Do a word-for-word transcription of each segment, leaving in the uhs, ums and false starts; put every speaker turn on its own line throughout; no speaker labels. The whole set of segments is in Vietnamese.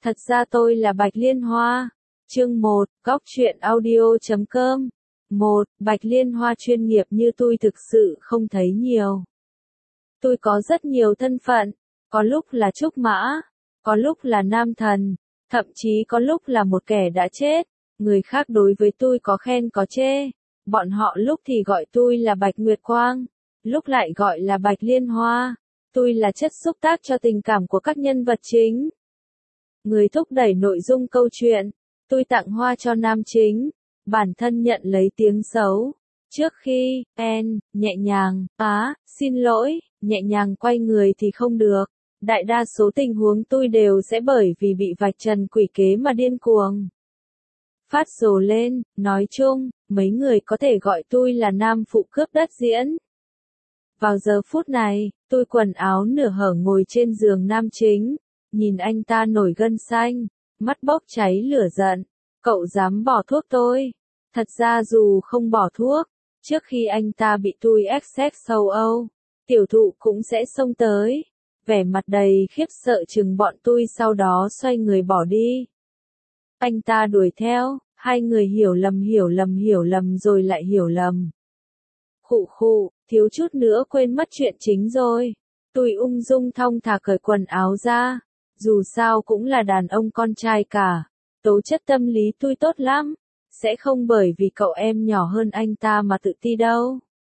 Thật ra tôi là Bạch Liên Hoa. Chương một, Góc truyện audio chấm com. một. Bạch Liên Hoa chuyên nghiệp như tôi thực sự không thấy nhiều. Tôi có rất nhiều thân phận, có lúc là trúc mã, có lúc là nam thần, thậm chí có lúc là một kẻ đã chết. Người khác đối với tôi có khen có chê. Bọn họ lúc thì gọi tôi là Bạch Nguyệt Quang, lúc lại gọi là Bạch Liên Hoa. Tôi là chất xúc tác cho tình cảm của các nhân vật chính. Người thúc đẩy nội dung câu chuyện. Tôi tặng hoa cho nam chính, bản thân nhận lấy tiếng xấu. Trước khi, en, nhẹ nhàng, á, xin lỗi, nhẹ nhàng quay người thì không được. Đại đa số tình huống tôi đều sẽ bởi vì bị vạch trần quỷ kế mà điên cuồng. Phát rồ lên, nói chung, mấy người có thể gọi tôi là nam phụ cướp đất diễn. Vào giờ phút này, tôi quần áo nửa hở ngồi trên giường nam chính, nhìn anh ta nổi gân xanh, mắt bốc cháy lửa giận. Cậu dám bỏ thuốc tôi? Thật ra dù không bỏ thuốc, trước khi anh ta bị tôi ép xét sâu âu, tiểu thụ cũng sẽ xông tới. Vẻ mặt đầy khiếp sợ chừng bọn tôi sau đó xoay người bỏ đi. Anh ta đuổi theo, hai người hiểu lầm hiểu lầm hiểu lầm rồi lại hiểu lầm. Khụ khụ, thiếu chút nữa quên mất chuyện chính rồi. Tôi ung dung thong thả cởi quần áo ra, dù sao cũng là đàn ông con trai cả. Tố chất tâm lý tôi tốt lắm, sẽ không bởi vì cậu em nhỏ hơn anh ta mà tự ti đâu.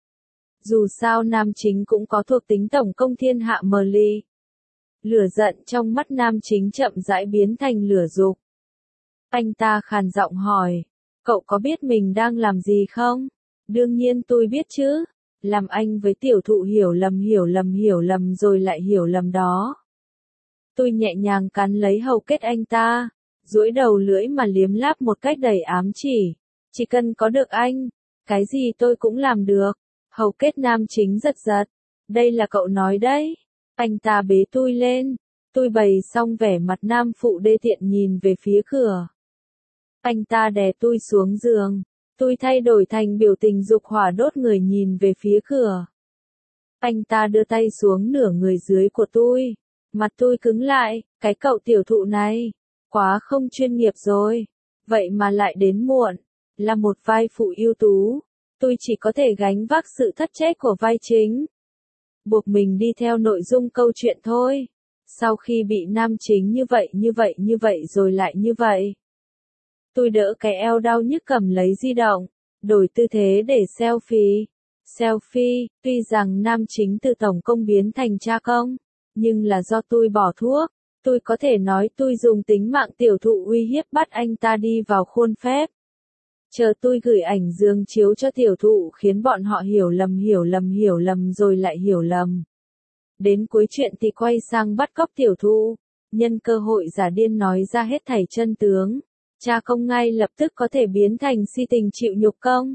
Dù sao nam chính cũng có thuộc tính tổng công thiên hạ mờ ly. Lửa giận trong mắt nam chính chậm rãi biến thành lửa dục. Anh ta khàn giọng hỏi, cậu có biết mình đang làm gì không? Đương nhiên tôi biết chứ, làm anh với tiểu thụ hiểu lầm hiểu lầm hiểu lầm rồi lại hiểu lầm đó. Tôi nhẹ nhàng cắn lấy hầu kết anh ta, duỗi đầu lưỡi mà liếm láp một cách đầy ám chỉ. Chỉ cần có được anh, cái gì tôi cũng làm được. Hầu kết nam chính giật giật. Đây là cậu nói đấy. Anh ta bế tôi lên. Tôi bày xong vẻ mặt nam phụ đê tiện nhìn về phía cửa. Anh ta đè tôi xuống giường. Tôi thay đổi thành biểu tình dục hỏa đốt người nhìn về phía cửa. Anh ta đưa tay xuống nửa người dưới của tôi. Mặt tôi cứng lại, cái cậu tiểu thụ này. Quá không chuyên nghiệp rồi. Vậy mà lại đến muộn. Là một vai phụ ưu tú. Tôi chỉ có thể gánh vác sự thất trách của vai chính. Buộc mình đi theo nội dung câu chuyện thôi. Sau khi bị nam chính như vậy như vậy như vậy rồi lại như vậy. Tôi đỡ cái eo đau nhức cầm lấy di động. Đổi tư thế để selfie. Selfie, tuy rằng nam chính từ tổng công biến thành cha công. Nhưng là do tôi bỏ thuốc. Tôi có thể nói tôi dùng tính mạng tiểu thụ uy hiếp bắt anh ta đi vào khuôn phép. Chờ tôi gửi ảnh giường chiếu cho tiểu thụ khiến bọn họ hiểu lầm hiểu lầm hiểu lầm rồi lại hiểu lầm. Đến cuối chuyện thì quay sang bắt cóc tiểu thụ. Nhân cơ hội giả điên nói ra hết thảy chân tướng. Cha công ngay lập tức có thể biến thành si tình chịu nhục công.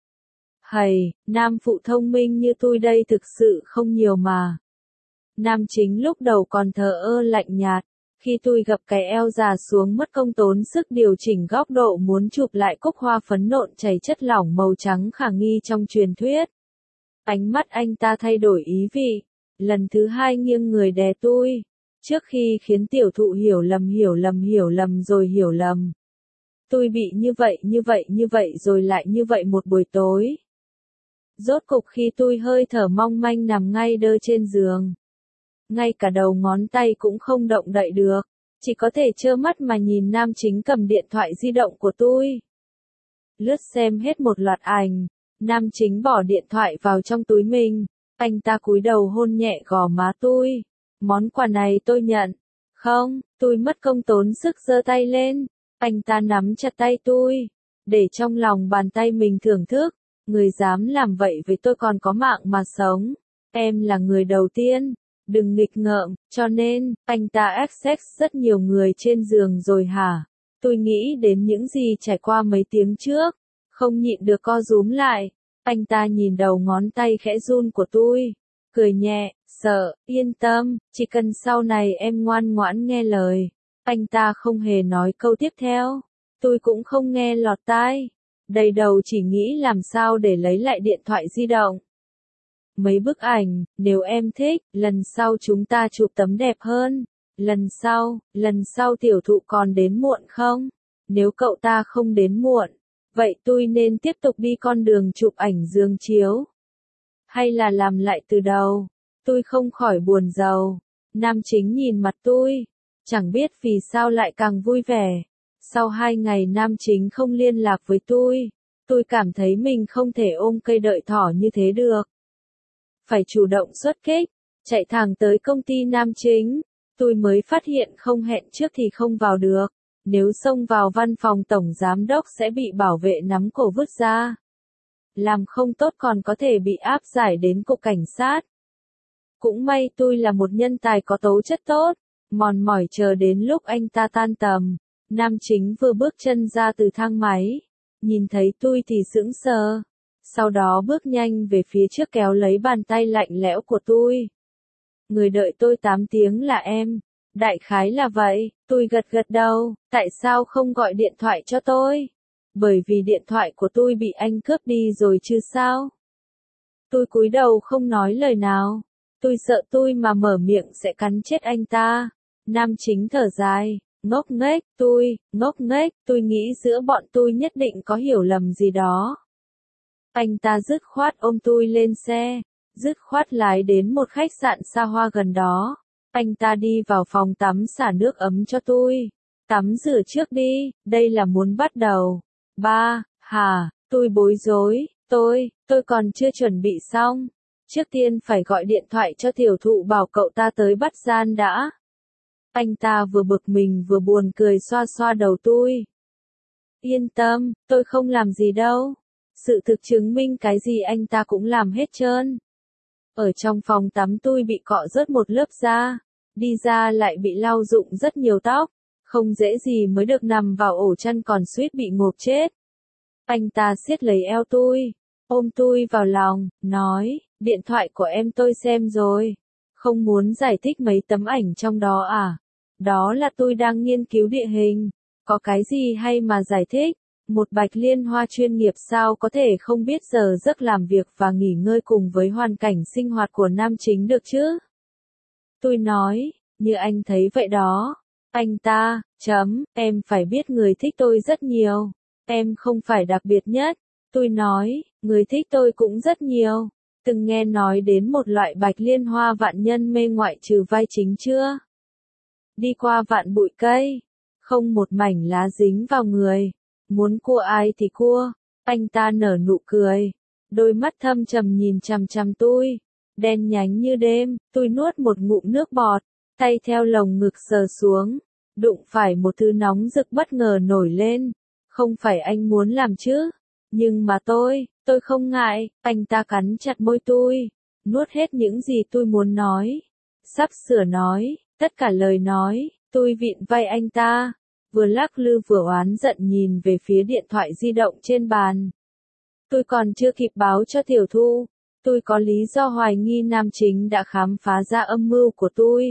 Hầy, nam phụ thông minh như tôi đây thực sự không nhiều mà. Nam chính lúc đầu còn thờ ơ lạnh nhạt, khi tôi gập cái eo già xuống mất công tốn sức điều chỉnh góc độ muốn chụp lại cúc hoa phấn nộn chảy chất lỏng màu trắng khả nghi trong truyền thuyết. Ánh mắt anh ta thay đổi ý vị, lần thứ hai nghiêng người đè tôi, trước khi khiến tiểu thụ hiểu lầm hiểu lầm hiểu lầm rồi hiểu lầm. Tôi bị như vậy như vậy như vậy rồi lại như vậy một buổi tối. Rốt cục khi tôi hơi thở mong manh nằm ngay đơ trên giường. Ngay cả đầu ngón tay cũng không động đậy được, chỉ có thể trơ mắt mà nhìn nam chính cầm điện thoại di động của tôi. Lướt xem hết một loạt ảnh, nam chính bỏ điện thoại vào trong túi mình, anh ta cúi đầu hôn nhẹ gò má tôi. Món quà này tôi nhận. Không, tôi mất công tốn sức giơ tay lên, anh ta nắm chặt tay tôi, để trong lòng bàn tay mình thưởng thức. Người dám làm vậy với tôi còn có mạng mà sống. Em là người đầu tiên. Đừng nghịch ngợm, cho nên, anh ta access rất nhiều người trên giường rồi hả? Tôi nghĩ đến những gì trải qua mấy tiếng trước, không nhịn được co rúm lại. Anh ta nhìn đầu ngón tay khẽ run của tôi, cười nhẹ, sợ, yên tâm, chỉ cần sau này em ngoan ngoãn nghe lời. Anh ta không hề nói câu tiếp theo, tôi cũng không nghe lọt tai, đầy đầu chỉ nghĩ làm sao để lấy lại điện thoại di động. Mấy bức ảnh, nếu em thích, lần sau chúng ta chụp tấm đẹp hơn. lần sau, lần sau tiểu thụ còn đến muộn không? Nếu cậu ta không đến muộn, vậy tôi nên tiếp tục đi con đường chụp ảnh giường chiếu? Hay là làm lại từ đầu? Tôi không khỏi buồn rầu. Nam Chính nhìn mặt tôi, chẳng biết vì sao lại càng vui vẻ. Sau hai ngày Nam Chính không liên lạc với tôi, tôi cảm thấy mình không thể ôm cây đợi thỏ như thế được. Phải chủ động xuất kích, chạy thẳng tới công ty Nam Chính. Tôi mới phát hiện không hẹn trước thì không vào được. Nếu xông vào văn phòng tổng giám đốc sẽ bị bảo vệ nắm cổ vứt ra. Làm không tốt còn có thể bị áp giải đến cục cảnh sát. Cũng may tôi là một nhân tài có tố chất tốt, mòn mỏi chờ đến lúc anh ta tan tầm. Nam Chính vừa bước chân ra từ thang máy, nhìn thấy tôi thì sững sờ. Sau đó bước nhanh về phía trước kéo lấy bàn tay lạnh lẽo của tôi. Người đợi tôi tám tiếng là em. Đại khái là vậy, tôi gật gật đầu. Tại sao không gọi điện thoại cho tôi? Bởi vì điện thoại của tôi bị anh cướp đi rồi chứ sao? Tôi cúi đầu không nói lời nào. Tôi sợ tôi mà mở miệng sẽ cắn chết anh ta. Nam Chính thở dài, ngốc nghếch, tôi, ngốc nghếch, tôi nghĩ giữa bọn tôi nhất định có hiểu lầm gì đó. Anh ta dứt khoát ôm tôi lên xe, dứt khoát lái đến một khách sạn xa hoa gần đó. Anh ta đi vào phòng tắm xả nước ấm cho tôi. Tắm rửa trước đi, đây là muốn bắt đầu. Ba, hả, tôi bối rối, tôi, tôi còn chưa chuẩn bị xong. Trước tiên phải gọi điện thoại cho tiểu thụ bảo cậu ta tới bắt gian đã. Anh ta vừa bực mình vừa buồn cười xoa xoa đầu tôi. Yên tâm, tôi không làm gì đâu. Sự thực chứng minh cái gì anh ta cũng làm hết trơn. Ở trong phòng tắm tôi bị cọ rớt một lớp da, đi ra lại bị lau rụng rất nhiều tóc, không dễ gì mới được nằm vào ổ chăn còn suýt bị ngộp chết. Anh ta siết lấy eo tôi, ôm tôi vào lòng, nói, điện thoại của em tôi xem rồi, không muốn giải thích mấy tấm ảnh trong đó à? Đó là tôi đang nghiên cứu địa hình, có cái gì hay mà giải thích? Một Bạch Liên Hoa chuyên nghiệp sao có thể không biết giờ giấc làm việc và nghỉ ngơi cùng với hoàn cảnh sinh hoạt của Nam Chính được chứ? Tôi nói, như anh thấy vậy đó. Anh ta, chấm, em phải biết người thích tôi rất nhiều. Em không phải đặc biệt nhất. Tôi nói, người thích tôi cũng rất nhiều. Từng nghe nói đến một loại Bạch Liên Hoa vạn nhân mê ngoại trừ vai chính chưa? Đi qua vạn bụi cây, không một mảnh lá dính vào người. Muốn cua ai thì cua. Anh ta nở nụ cười. Đôi mắt thâm trầm nhìn chằm chằm tôi. Đen nhánh như đêm. Tôi nuốt một ngụm nước bọt. Tay theo lồng ngực sờ xuống. Đụng phải một thứ nóng rực bất ngờ nổi lên. Không phải anh muốn làm chứ. Nhưng mà tôi, tôi không ngại. Anh ta cắn chặt môi tôi. Nuốt hết những gì tôi muốn nói. Sắp sửa nói. Tất cả lời nói. Tôi vịn vai anh ta. Vừa lắc lư vừa oán giận nhìn về phía điện thoại di động trên bàn. Tôi còn chưa kịp báo cho tiểu thu. Tôi có lý do hoài nghi Nam Chính đã khám phá ra âm mưu của tôi.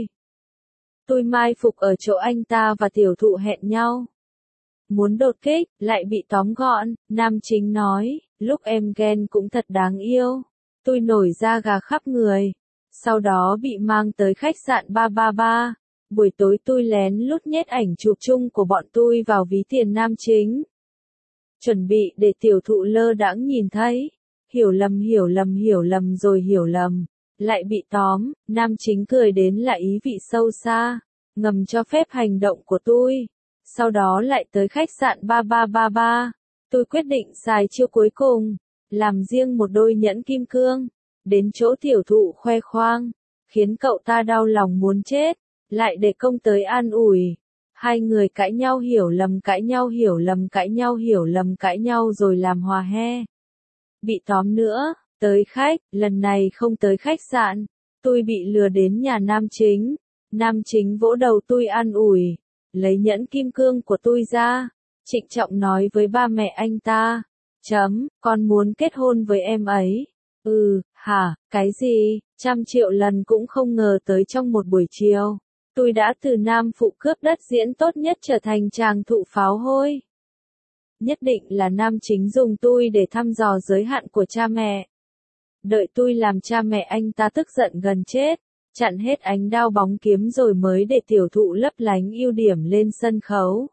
Tôi mai phục ở chỗ anh ta và tiểu thụ hẹn nhau. Muốn đột kích, lại bị tóm gọn. Nam Chính nói, lúc em ghen cũng thật đáng yêu. Tôi nổi da gà khắp người. Sau đó bị mang tới khách sạn ba ba ba. Buổi tối tôi lén lút nhét ảnh chụp chung của bọn tôi vào ví tiền Nam Chính. Chuẩn bị để tiểu thụ lơ đãng nhìn thấy. Hiểu lầm hiểu lầm hiểu lầm rồi hiểu lầm. Lại bị tóm, Nam Chính cười đến là ý vị sâu xa. Ngầm cho phép hành động của tôi. Sau đó lại tới khách sạn ba ba ba ba. Tôi quyết định xài chiêu cuối cùng. Làm riêng một đôi nhẫn kim cương. Đến chỗ tiểu thụ khoe khoang. Khiến cậu ta đau lòng muốn chết. Lại để công tới an ủi. Hai người cãi nhau hiểu lầm cãi nhau hiểu lầm cãi nhau hiểu lầm cãi nhau rồi làm hòa he. Bị tóm nữa, tới khách, lần này không tới khách sạn. Tôi bị lừa đến nhà Nam Chính. Nam Chính vỗ đầu tôi an ủi. Lấy nhẫn kim cương của tôi ra. Trịnh trọng nói với ba mẹ anh ta. Chấm, con muốn kết hôn với em ấy. Ừ, hả, cái gì, trăm triệu lần cũng không ngờ tới trong một buổi chiều. Tôi đã từ nam phụ cướp đất diễn tốt nhất trở thành tràng thụ pháo hôi. Nhất định là Nam Chính dùng tôi để thăm dò giới hạn của cha mẹ. Đợi tôi làm cha mẹ anh ta tức giận gần chết. chặn hết ánh đao bóng kiếm rồi mới để tiểu thụ lấp lánh ưu điểm lên sân khấu.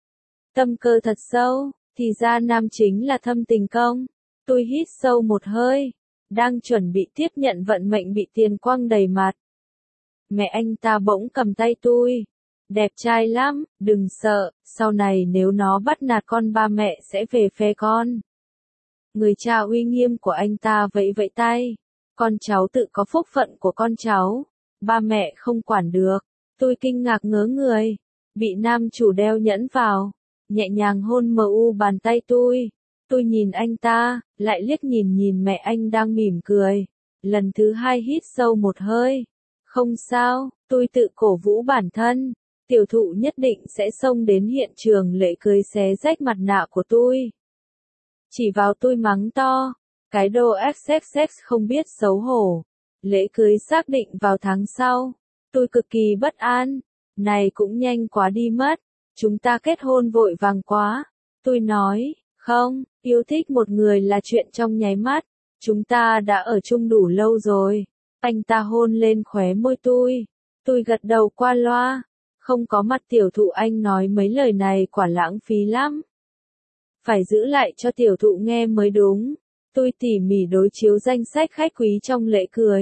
Tâm cơ thật sâu, thì ra nam chính là thâm tình công. Tôi hít sâu một hơi, đang chuẩn bị tiếp nhận vận mệnh bị tiền quăng đầy mặt. Mẹ anh ta bỗng cầm tay tôi. Đẹp trai lắm, đừng sợ, sau này nếu nó bắt nạt con ba mẹ sẽ về phe con. Người cha uy nghiêm của anh ta vẫy vẫy tay. Con cháu tự có phúc phận của con cháu. Ba mẹ không quản được. Tôi kinh ngạc ngớ người. Bị nam chủ đeo nhẫn vào. Nhẹ nhàng hôn mờ u bàn tay tôi. Tôi nhìn anh ta, lại liếc nhìn nhìn mẹ anh đang mỉm cười. Lần thứ hai hít sâu một hơi. Không sao, tôi tự cổ vũ bản thân. Tiểu thụ nhất định sẽ xông đến hiện trường lễ cưới xé rách mặt nạ của tôi. Chỉ vào tôi mắng to. Cái đồ xx xx không biết xấu hổ. Lễ cưới xác định vào tháng sau. Tôi cực kỳ bất an. Này cũng nhanh quá đi mất. Chúng ta kết hôn vội vàng quá. Tôi nói, không, yêu thích một người là chuyện trong nháy mắt. Chúng ta đã ở chung đủ lâu rồi. Anh ta hôn lên khóe môi tôi. Tôi gật đầu qua loa. Không có mặt tiểu thụ anh nói mấy lời này quả lãng phí lắm. Phải giữ lại cho tiểu thụ nghe mới đúng. Tôi tỉ mỉ đối chiếu danh sách khách quý trong lễ cưới.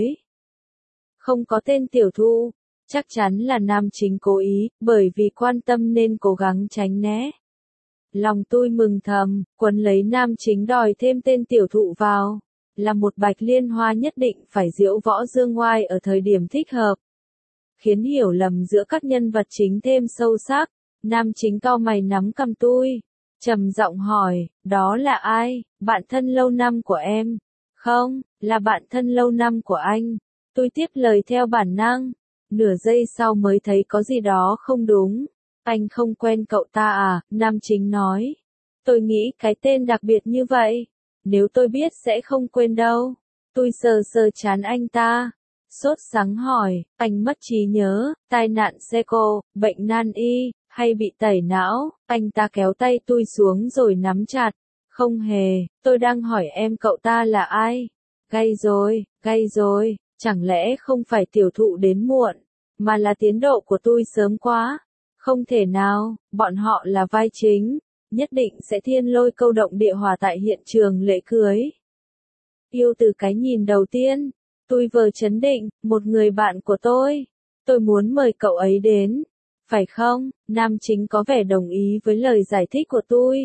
Không có tên tiểu thụ. Chắc chắn là nam chính cố ý, bởi vì quan tâm nên cố gắng tránh né. Lòng tôi mừng thầm, quấn lấy nam chính đòi thêm tên tiểu thụ vào. Là một bạch liên hoa nhất định phải diễu võ dương ngoai ở thời điểm thích hợp. Khiến hiểu lầm giữa các nhân vật chính thêm sâu sắc. Nam chính cau mày nắm cầm tôi. Trầm giọng hỏi, đó là ai? Bạn thân lâu năm của em? Không, là bạn thân lâu năm của anh. Tôi tiếp lời theo bản năng. Nửa giây sau mới thấy có gì đó không đúng. Anh không quen cậu ta à? Nam chính nói. Tôi nghĩ cái tên đặc biệt như vậy. Nếu tôi biết sẽ không quên đâu. Tôi sờ sờ trán anh ta. Sốt sắng hỏi, anh mất trí nhớ, tai nạn xe cộ, bệnh nan y, hay bị tẩy não? Anh ta kéo tay tôi xuống rồi nắm chặt. Không hề, tôi đang hỏi em cậu ta là ai? Gay rồi, gay rồi, chẳng lẽ không phải tiểu thụ đến muộn, mà là tiến độ của tôi sớm quá? Không thể nào, bọn họ là vai chính, nhất định sẽ thiên lôi câu động địa hỏa tại hiện trường lễ cưới. Yêu từ cái nhìn đầu tiên, tôi vờ chấn định, một người bạn của tôi, tôi muốn mời cậu ấy đến, phải không? Nam chính có vẻ đồng ý với lời giải thích của tôi.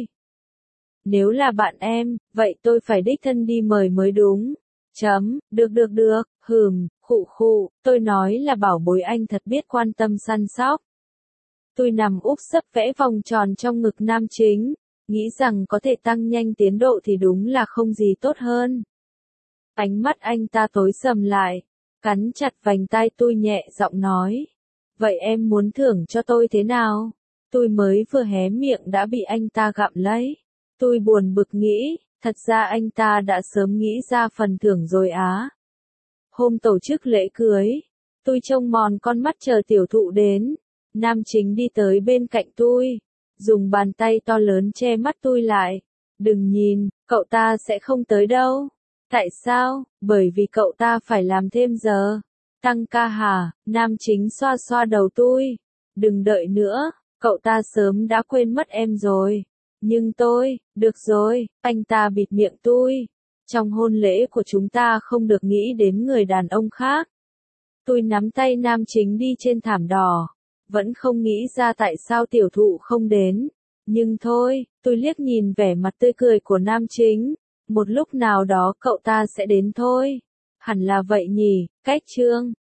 Nếu là bạn em, vậy tôi phải đích thân đi mời mới đúng. Chấm, được được được, hừm, khụ khụ, tôi nói là bảo bối anh thật biết quan tâm săn sóc. Tôi nằm úp sấp vẽ vòng tròn trong ngực nam chính, nghĩ rằng có thể tăng nhanh tiến độ thì đúng là không gì tốt hơn. Ánh mắt anh ta tối sầm lại, cắn chặt vành tai tôi nhẹ giọng nói. Vậy em muốn thưởng cho tôi thế nào? Tôi mới vừa hé miệng đã bị anh ta gặm lấy. Tôi buồn bực nghĩ, thật ra anh ta đã sớm nghĩ ra phần thưởng rồi á. Hôm tổ chức lễ cưới, tôi trông mòn con mắt chờ tiểu thụ đến. Nam chính đi tới bên cạnh tôi, dùng bàn tay to lớn che mắt tôi lại. Đừng nhìn, cậu ta sẽ không tới đâu. Tại sao? Bởi vì cậu ta phải làm thêm giờ. Tăng ca hả? Nam chính xoa xoa đầu tôi. Đừng đợi nữa, cậu ta sớm đã quên mất em rồi. Nhưng tôi, được rồi, anh ta bịt miệng tôi. Trong hôn lễ của chúng ta không được nghĩ đến người đàn ông khác. Tôi nắm tay nam chính đi trên thảm đỏ. Vẫn không nghĩ ra tại sao tiểu thụ không đến. Nhưng thôi, tôi liếc nhìn vẻ mặt tươi cười của nam chính. Một lúc nào đó cậu ta sẽ đến thôi. Hẳn là vậy nhỉ, cách chương.